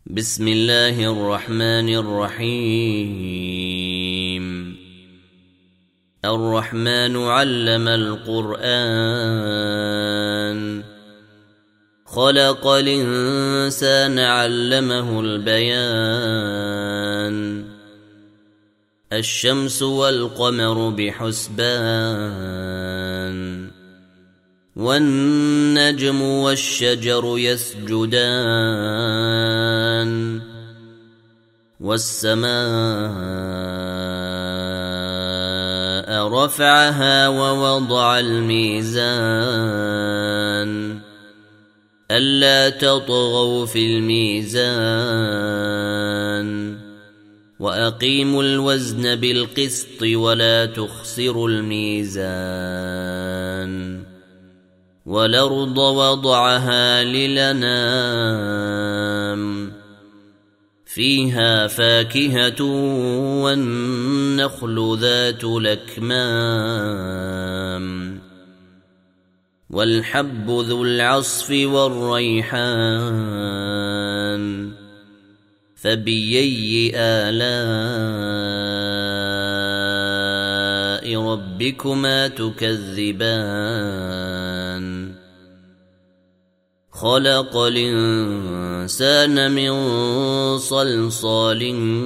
بسم الله الرحمن الرحيم. الرحمن علم القرآن، خلق الإنسان علمه البيان. الشمس والقمر بحسبان، والنجم والشجر يسجدان، والسماء رفعها ووضع الميزان، ألا تطغوا في الميزان، وأقيموا الوزن بالقسط ولا تخسروا الميزان. والأرض وضعها للأنام، فيها فاكهة والنخل ذات الأكمام، والحب ذو العصف والريحان. فبأي آلاء ربكما تكذبان؟ خلق الإنسان من صلصال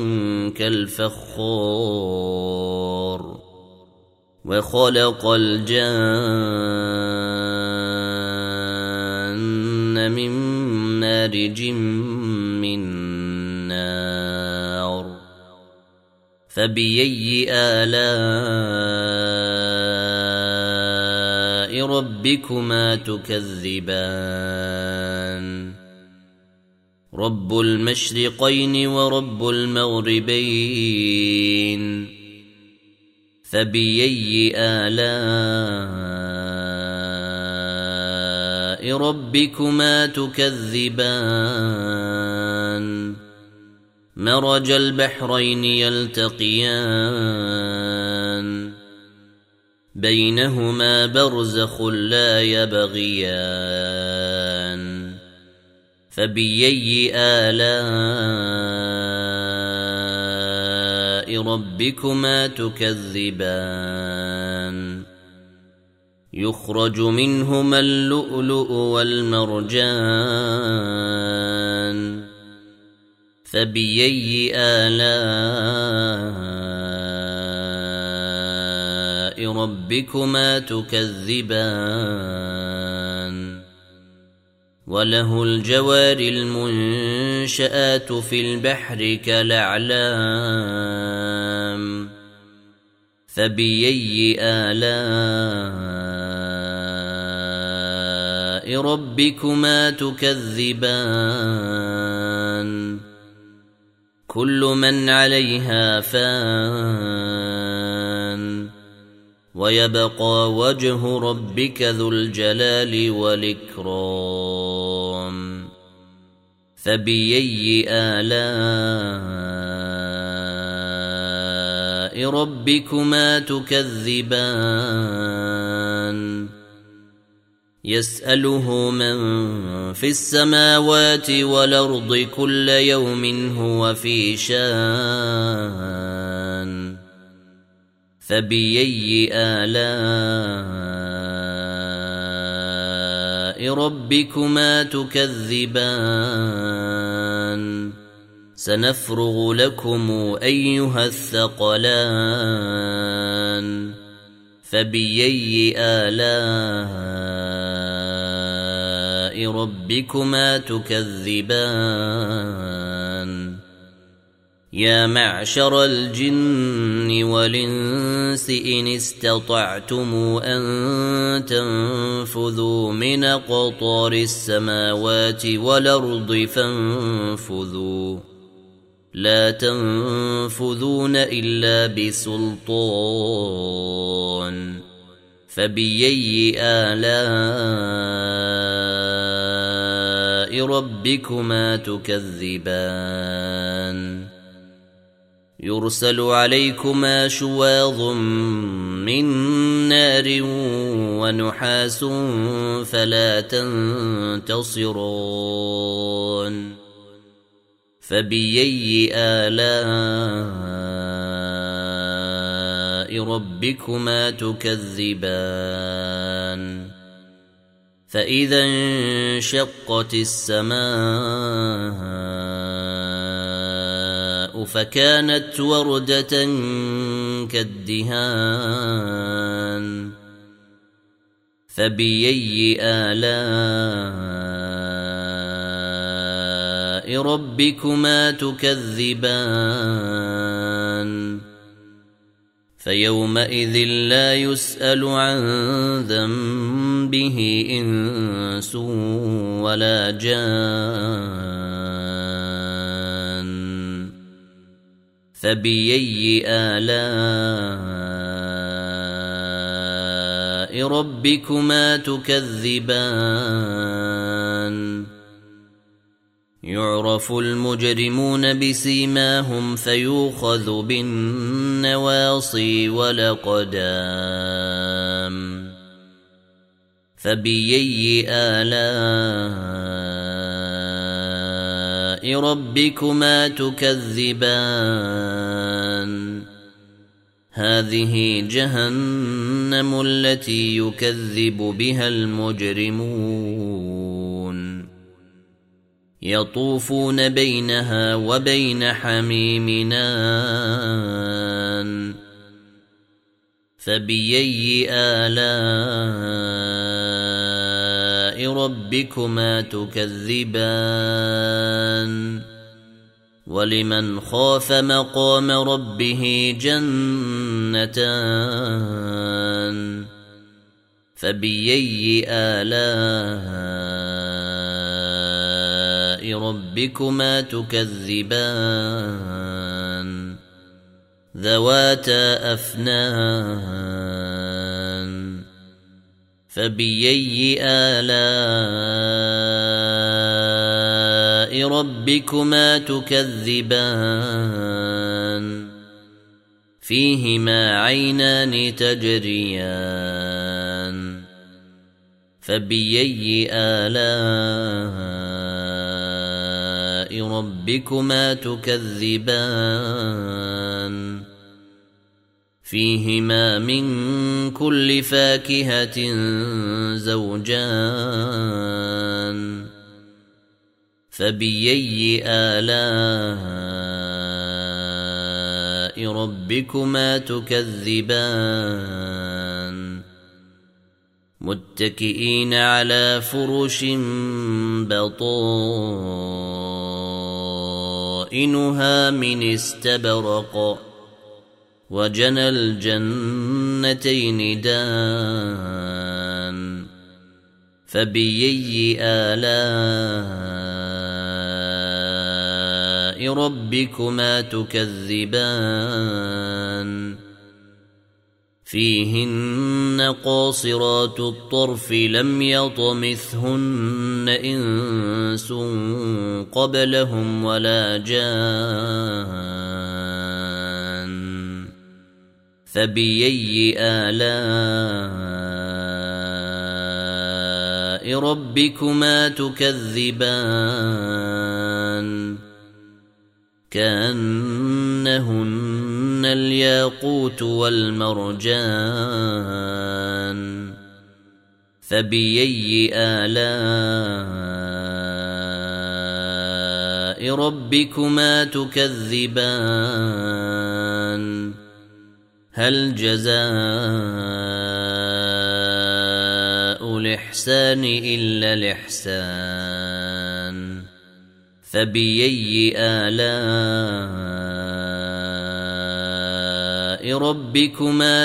كالفخار، وخلق الجان من مارج من نار. فبأي آلاء ربكما تكذبان؟ رب المشرقين ورب المغربين. فبأي آلاء ربكما تكذبان؟ مرج البحرين يلتقيان، بينهما برزخ لا يبغيان. فبأي آلاء ربكما تكذبان؟ يخرج منهما اللؤلؤ والمرجان. فبأي آلاء ربكما تكذبان؟ وله الجوار المنشآت في البحر كالأعلام. فبأي آلاء ربكما تكذبان؟ كل من عليها فان، ويبقى وجه ربك ذو الجلال والإكرام. فبأي آلاء ربكما تكذبان؟ يسأله من في السماوات والأرض كل يوم هو في شان. فبأي آلاء ربكما تكذبان؟ سنفرغ لكم أيها الثقلان. فبأي آلاء ربكما تكذبان؟ يا معشر الجن والإنس إن استطعتم أن تنفذوا من أقطار السماوات والأرض فانفذوا، لا تنفذون إلا بسلطان. فبأي آلاء ربكما تكذبان؟ يرسل عليكما شواظ من نار ونحاس فلا تنتصرون. فبأي آلاء ربكما تكذبان فإذا انشقت السماء فكانت وردة كالدهان فبأي آلاء ربكما تكذبان فيومئذ لا يسأل عن ذنبه إنس ولا جان فبأي آلاء ربكما تكذبان يعرف المجرمون بسيماهم فيؤخذ بالنواصي والأقدام فبأي آلاء ربكما تكذبان هذه جهنم التي يكذب بها المجرمون يطوفون بينها وبين حميم آن فبأي آلاء ربكما تكذبان ولمن خاف مقام ربه جنتان فبأي آلاء ربكما تكذبان ذواتا أفنان فبأي آلاء ربكما تكذبان فيهما عينان تجريان فبأي آلاء ربكما تكذبان فيهما من كل فاكهة زوجان فبأي آلاء ربكما تكذبان متكئين على فرش بطائنها من استبرق وجنى الجنتين دان فبأي آلاء ربكما تكذبان فيهن قاصرات الطرف لم يطمثهن إنس قبلهم ولا جان فبأي آلاء ربكما تكذبان كأنهن الياقوت والمرجان فبأي آلاء ربكما تكذبان هل جزاء الإحسان إلا الإحسان فبأي آلاء ربكما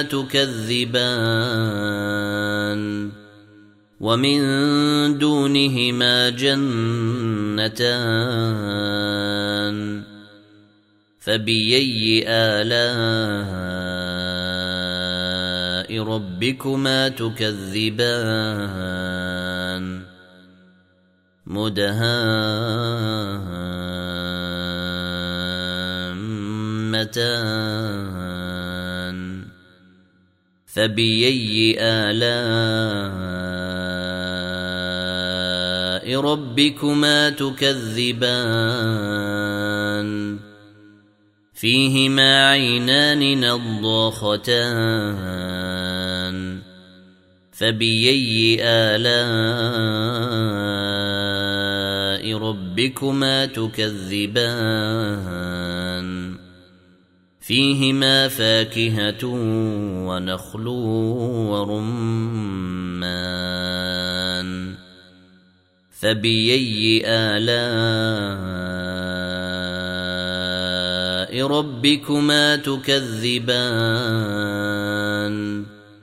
تكذبان ومن دونهما جنتان فبأي آلاء ربكما تكذبان مدهامتان فبأي آلاء ربكما تكذبان فيهما عينان نضاختان فبأي آلاء ربكما تكذبان فيهما فاكهة ونخل ورمان فبأي آلاء ربكما تكذبان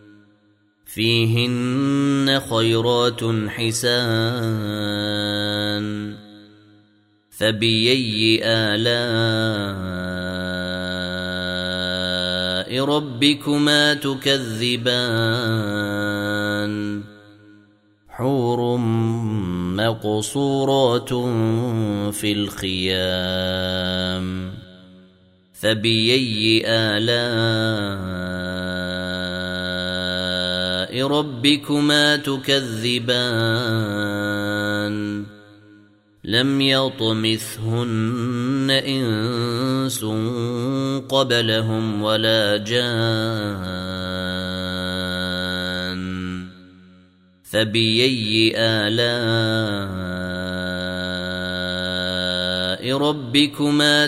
فيهن خيرات حسان فبأي آلاء ربكما تكذبان حور مقصورات في الخيام فبأي آلاء ربكما تكذبان لم يطمثهن إنس قبلهم ولا جان فبأي آلاء ربكما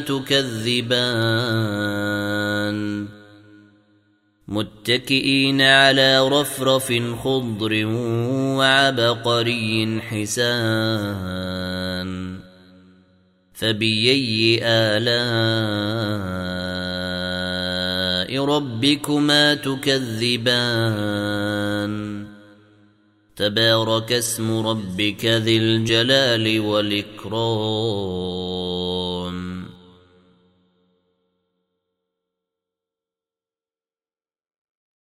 تكذبان متكئين على رفرف خضر وعبقري حسان فبأي آلاء ربكما تكذبان تبارك اسم ربك ذي الجلال والإكرام